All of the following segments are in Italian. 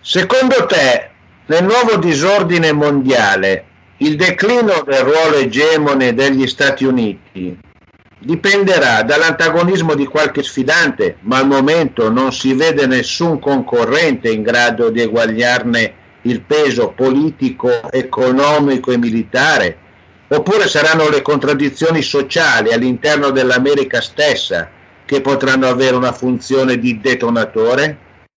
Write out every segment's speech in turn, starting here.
Secondo te, nel nuovo disordine mondiale, il declino del ruolo egemone degli Stati Uniti dipenderà dall'antagonismo di qualche sfidante, ma al momento non si vede nessun concorrente in grado di eguagliarne il peso politico, economico e militare? Oppure saranno le contraddizioni sociali all'interno dell'America stessa che potranno avere una funzione di detonatore?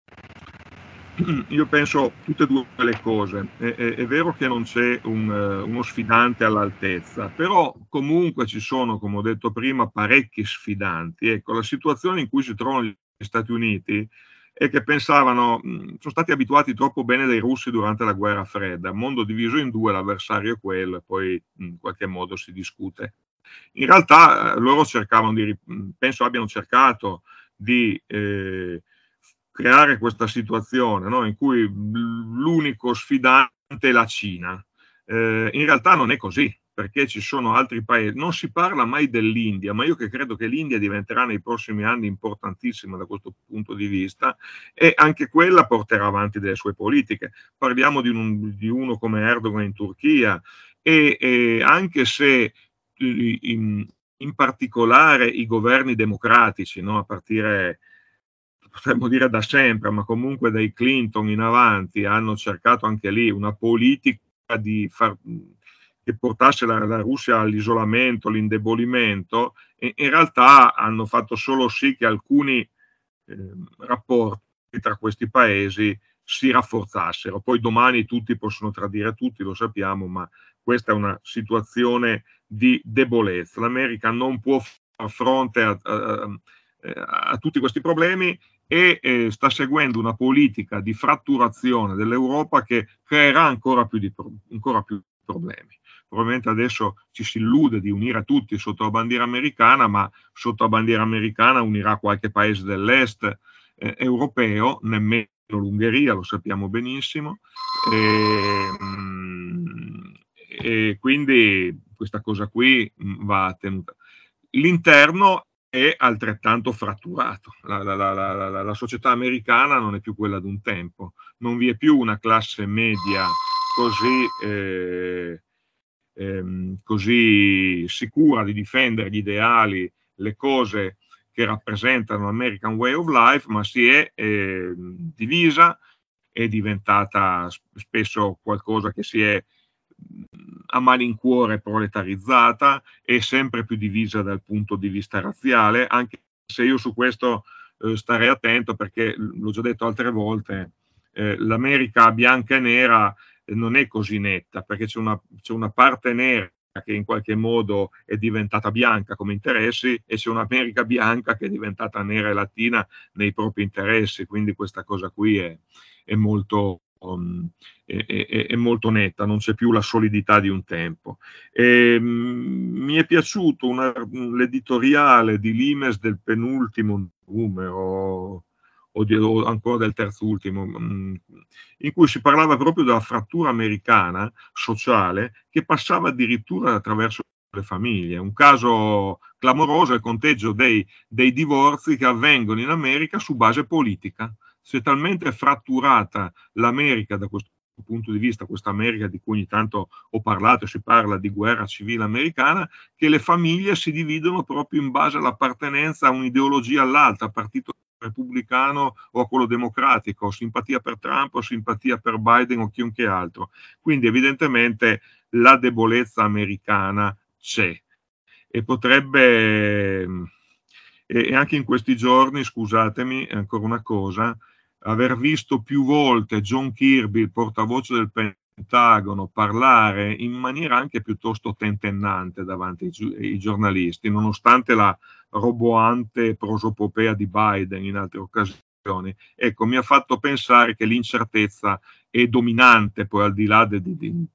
Io penso tutte e due le cose. È vero che non c'è uno sfidante all'altezza, però comunque ci sono, come ho detto prima, parecchi sfidanti. Ecco, la situazione in cui si trovano gli Stati Uniti è che pensavano, sono stati abituati troppo bene dai russi durante la guerra fredda, mondo diviso in due, l'avversario è quello e poi in qualche modo si discute. In realtà loro cercavano penso abbiano cercato di creare questa situazione, no? In cui l'unico sfidante è la Cina. In realtà non è così, perché ci sono altri paesi. Non si parla mai dell'India, ma io che credo che l'India diventerà nei prossimi anni importantissima da questo punto di vista, e anche quella porterà avanti delle sue politiche. Parliamo di uno come Erdogan in Turchia, e anche se in particolare i governi democratici, no? A partire, potremmo dire da sempre, ma comunque dai Clinton in avanti, hanno cercato anche lì una politica che portasse la Russia all'isolamento, all'indebolimento, e in realtà hanno fatto solo sì che alcuni rapporti tra questi paesi si rafforzassero. Poi domani tutti possono tradire tutti, lo sappiamo, ma questa è una situazione di debolezza. L'America non può far fronte a tutti questi problemi e sta seguendo una politica di fratturazione dell'Europa che creerà ancora più problemi. Probabilmente adesso ci si illude di unire tutti sotto la bandiera americana, ma sotto la bandiera americana unirà qualche paese dell'est europeo, nemmeno l'Ungheria, lo sappiamo benissimo, e quindi questa cosa qui va tenuta. L'interno è altrettanto fratturato. La società americana non è più quella di un tempo, non vi è più una classe media così sicura di difendere gli ideali, le cose che rappresentano l'American Way of Life, ma si è divisa, è diventata spesso qualcosa che si è a malincuore proletarizzata, è sempre più divisa dal punto di vista razziale, anche se io su questo starei attento, perché l'ho già detto altre volte, l'America bianca e nera non è così netta, perché c'è una parte nera che in qualche modo è diventata bianca come interessi, e c'è un'America bianca che è diventata nera e latina nei propri interessi, quindi questa cosa qui è molto è molto netta, non c'è più la solidità di un tempo. Mi è piaciuto l'editoriale di Limes del penultimo numero o ancora del terzultimo, in cui si parlava proprio della frattura americana sociale che passava addirittura attraverso le famiglie. Un caso clamoroso è il conteggio dei divorzi che avvengono in America su base politica. Si è talmente fratturata l'America da questo punto di vista, questa America di cui ogni tanto ho parlato, si parla di guerra civile americana, che le famiglie si dividono proprio in base all'appartenenza a un'ideologia all'altra, partito repubblicano o a quello democratico, simpatia per Trump o simpatia per Biden o chiunque altro. Quindi evidentemente la debolezza americana c'è e potrebbe, e anche in questi giorni, scusatemi, ancora una cosa, aver visto più volte John Kirby, il portavoce del Pentagono, parlare in maniera anche piuttosto tentennante davanti ai giornalisti, nonostante la roboante prosopopea di Biden in altre occasioni. Ecco, mi ha fatto pensare che l'incertezza è dominante poi al di là di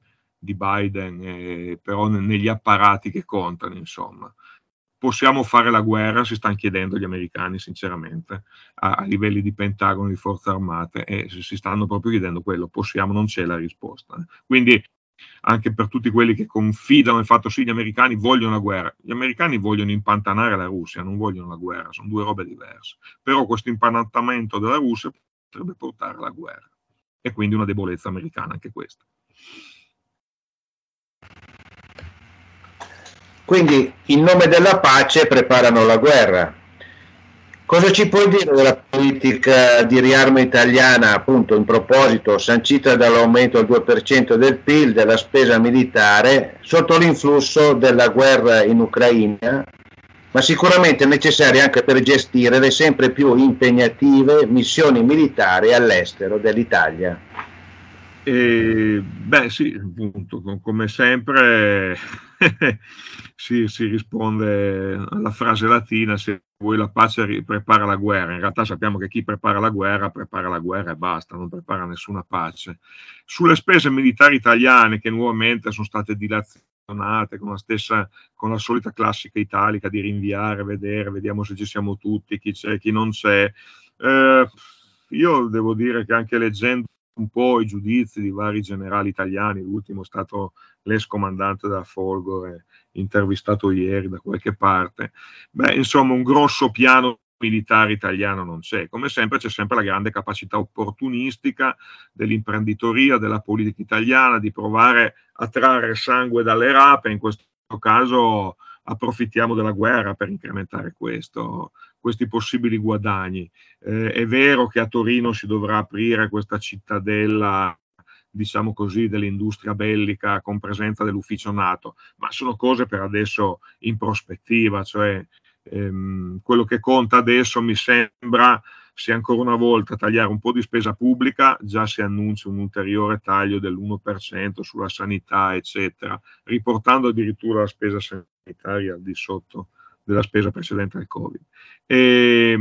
Biden, però negli apparati che contano, insomma. Possiamo fare la guerra, si stanno chiedendo gli americani sinceramente, a livelli di Pentagono, di forze armate, e si stanno proprio chiedendo quello, possiamo, non c'è la risposta. Quindi anche per tutti quelli che confidano nel fatto sì, gli americani vogliono la guerra, gli americani vogliono impantanare la Russia, non vogliono la guerra, sono due robe diverse, però questo impantanamento della Russia potrebbe portare alla guerra. e quindi una debolezza americana anche questa. Quindi in nome della pace preparano la guerra. Cosa ci puoi dire della politica di riarmo italiana, appunto, in proposito, sancita dall'aumento al 2% del PIL della spesa militare sotto l'influsso della guerra in Ucraina, ma sicuramente necessaria anche per gestire le sempre più impegnative missioni militari all'estero dell'Italia? Beh sì, appunto, come sempre si risponde alla frase latina: se vuoi la pace prepara la guerra. In realtà sappiamo che chi prepara la guerra e basta, non prepara nessuna pace. Sulle spese militari italiane, che nuovamente sono state dilazionate con la solita classica italica di rinviare, vedere, vediamo se ci siamo tutti, chi c'è, chi non c'è. Io devo dire che anche leggendo un po' i giudizi di vari generali italiani, l'ultimo è stato l'ex comandante della Folgore, intervistato ieri da qualche parte, insomma un grosso piano militare italiano non c'è. Come sempre c'è sempre la grande capacità opportunistica dell'imprenditoria, della politica italiana di provare a trarre sangue dalle rape. In questo caso approfittiamo della guerra per incrementare questi possibili guadagni. È vero che a Torino si dovrà aprire questa cittadella, diciamo così, dell'industria bellica con presenza dell'ufficio NATO, ma sono cose per adesso in prospettiva, cioè quello che conta adesso mi sembra sia ancora una volta tagliare un po' di spesa pubblica. Già si annuncia un ulteriore taglio dell'1% sulla sanità, eccetera, riportando addirittura la spesa sanitaria al di sotto della spesa precedente al Covid, e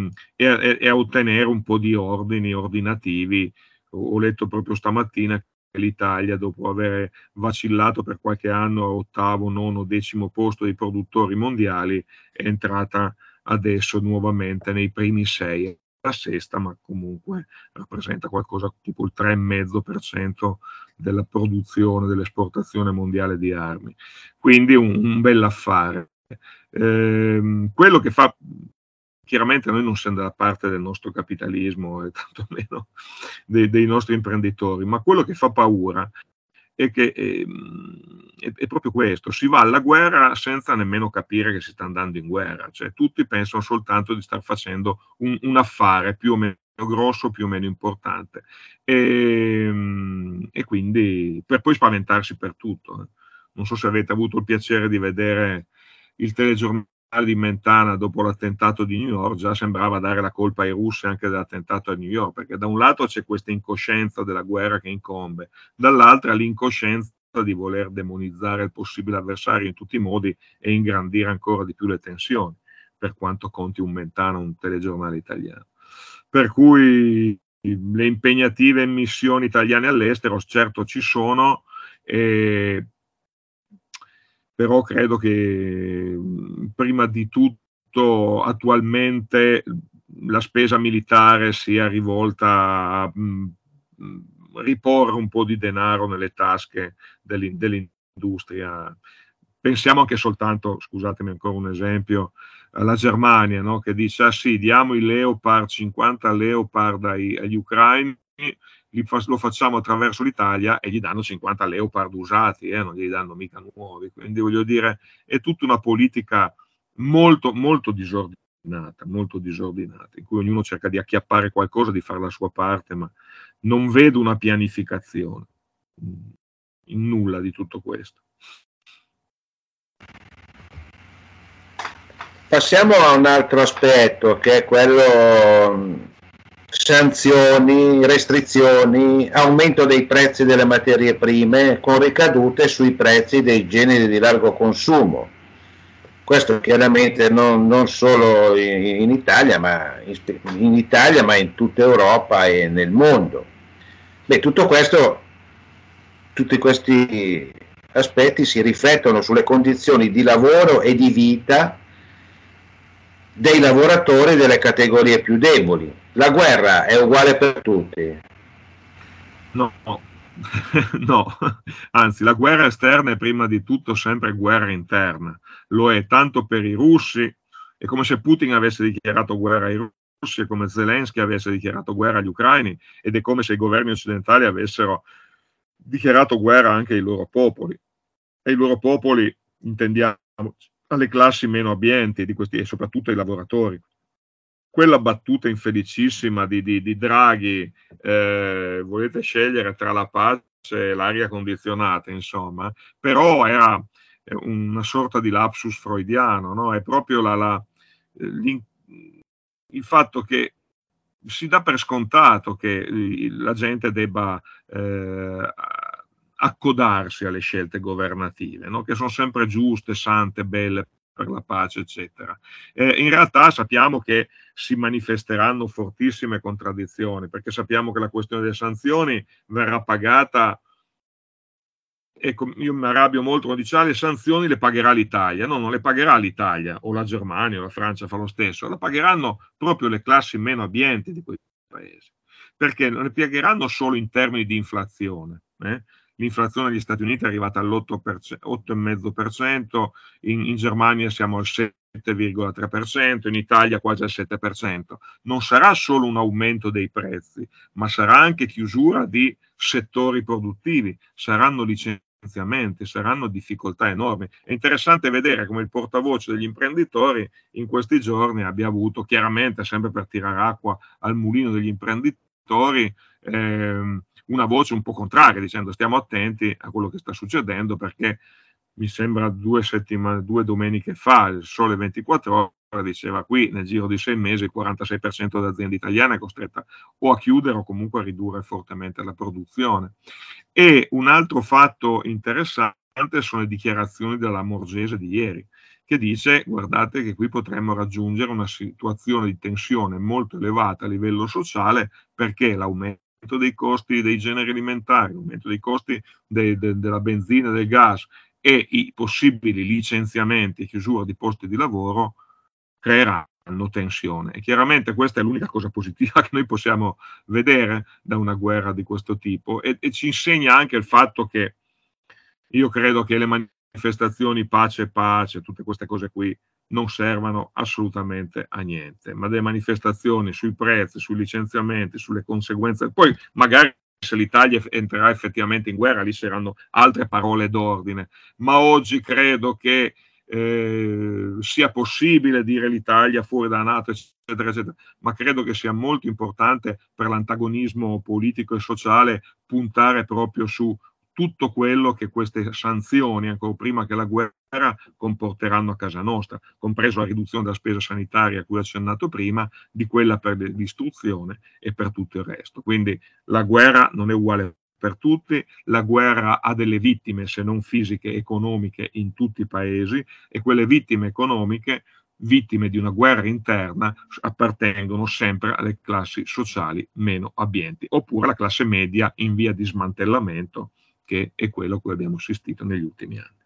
a ottenere un po' di ordinativi. Ho letto proprio stamattina che l'Italia, dopo aver vacillato per qualche anno a 8º, 9º, 10º posto dei produttori mondiali, è entrata adesso nuovamente nei primi 6, la sesta, ma comunque rappresenta qualcosa tipo il 3,5% della produzione, dell'esportazione mondiale di armi. Quindi un bell'affare. Quello che fa, chiaramente noi non siamo dalla parte del nostro capitalismo e tantomeno dei nostri imprenditori, ma quello che fa paura è che è proprio questo: si va alla guerra senza nemmeno capire che si sta andando in guerra, cioè tutti pensano soltanto di star facendo un affare più o meno grosso, più o meno importante, e quindi per poi spaventarsi per tutto. Non so se avete avuto il piacere di vedere il telegiornale di Mentana dopo l'attentato di New York. Già sembrava dare la colpa ai russi anche dell'attentato a New York, perché da un lato c'è questa incoscienza della guerra che incombe, dall'altra l'incoscienza di voler demonizzare il possibile avversario in tutti i modi e ingrandire ancora di più le tensioni, per quanto conti un Mentana, un telegiornale italiano. Per cui le impegnative missioni italiane all'estero certo ci sono, però credo che prima di tutto attualmente la spesa militare sia rivolta a riporre un po' di denaro nelle tasche dell'industria. Pensiamo anche soltanto, scusatemi ancora un esempio, alla Germania, no? Che dice: ah sì, diamo i Leopard, 50 Leopard agli ucraini, lo facciamo attraverso l'Italia e gli danno 50 Leopard usati, non gli danno mica nuovi. Quindi voglio dire, è tutta una politica molto, molto disordinata, in cui ognuno cerca di acchiappare qualcosa, di fare la sua parte, ma non vedo una pianificazione in nulla di tutto questo. Passiamo a un altro aspetto, che è quello sanzioni, restrizioni, aumento dei prezzi delle materie prime con ricadute sui prezzi dei generi di largo consumo. Questo chiaramente non solo in Italia, ma in tutta Europa e nel mondo. Tutti questi aspetti si riflettono sulle condizioni di lavoro e di vita dei lavoratori delle categorie più deboli. La guerra è uguale per tutti? No, no, anzi la guerra esterna è prima di tutto sempre guerra interna. Lo è tanto per i russi, è come se Putin avesse dichiarato guerra ai Russia, come Zelensky avesse dichiarato guerra agli ucraini, ed è come se i governi occidentali avessero dichiarato guerra anche ai loro popoli. E i loro popoli intendiamo alle classi meno abbienti di questi, e soprattutto ai lavoratori. Quella battuta infelicissima di Draghi, volete scegliere tra la pace e l'aria condizionata, insomma, però era una sorta di lapsus freudiano, no? È proprio il fatto che si dà per scontato che la gente debba accodarsi alle scelte governative, no? Che sono sempre giuste, sante, belle per la pace, eccetera. In realtà sappiamo che si manifesteranno fortissime contraddizioni, perché sappiamo che la questione delle sanzioni verrà pagata, e io mi arrabbio molto quando dice le sanzioni le pagherà l'Italia. No, non le pagherà l'Italia o la Germania o la Francia fa lo stesso, la pagheranno proprio le classi meno abbienti di quei paesi, perché non le pagheranno solo in termini di inflazione. L'inflazione negli Stati Uniti è arrivata all'8,5%, in Germania siamo al 7,3%, in Italia quasi al 7%. Non sarà solo un aumento dei prezzi, ma sarà anche chiusura di settori produttivi, saranno licenziamenti, saranno difficoltà enormi. È interessante vedere come il portavoce degli imprenditori in questi giorni abbia avuto, chiaramente sempre per tirare acqua al mulino degli imprenditori, una voce un po' contraria, dicendo stiamo attenti a quello che sta succedendo, perché mi sembra 2 domeniche fa, il Sole 24 Ore diceva qui nel giro di 6 mesi il 46% delle aziende italiane è costretta o a chiudere o comunque a ridurre fortemente la produzione. E un altro fatto interessante sono le dichiarazioni della Lamorgese di ieri, che dice guardate che qui potremmo raggiungere una situazione di tensione molto elevata a livello sociale, perché l'aumento dei costi dei generi alimentari, l'aumento dei costi della benzina e del gas e i possibili licenziamenti e chiusura di posti di lavoro creeranno tensione. E chiaramente questa è l'unica cosa positiva che noi possiamo vedere da una guerra di questo tipo, e ci insegna anche il fatto che io credo che le manifestazioni pace, tutte queste cose qui non servano assolutamente a niente, ma delle manifestazioni sui prezzi, sui licenziamenti, sulle conseguenze, poi magari se l'Italia entrerà effettivamente in guerra lì saranno altre parole d'ordine, ma oggi credo che sia possibile dire l'Italia fuori da NATO, eccetera, eccetera, ma credo che sia molto importante per l'antagonismo politico e sociale puntare proprio su tutto quello che queste sanzioni, ancora prima che la guerra, comporteranno a casa nostra, compreso la riduzione della spesa sanitaria a cui ho accennato prima, di quella per l'istruzione e per tutto il resto. Quindi la guerra non è uguale per tutti, la guerra ha delle vittime, se non fisiche, economiche in tutti i paesi, e quelle vittime economiche, vittime di una guerra interna, appartengono sempre alle classi sociali meno abbienti, oppure alla classe media in via di smantellamento, che è quello a cui abbiamo assistito negli ultimi anni.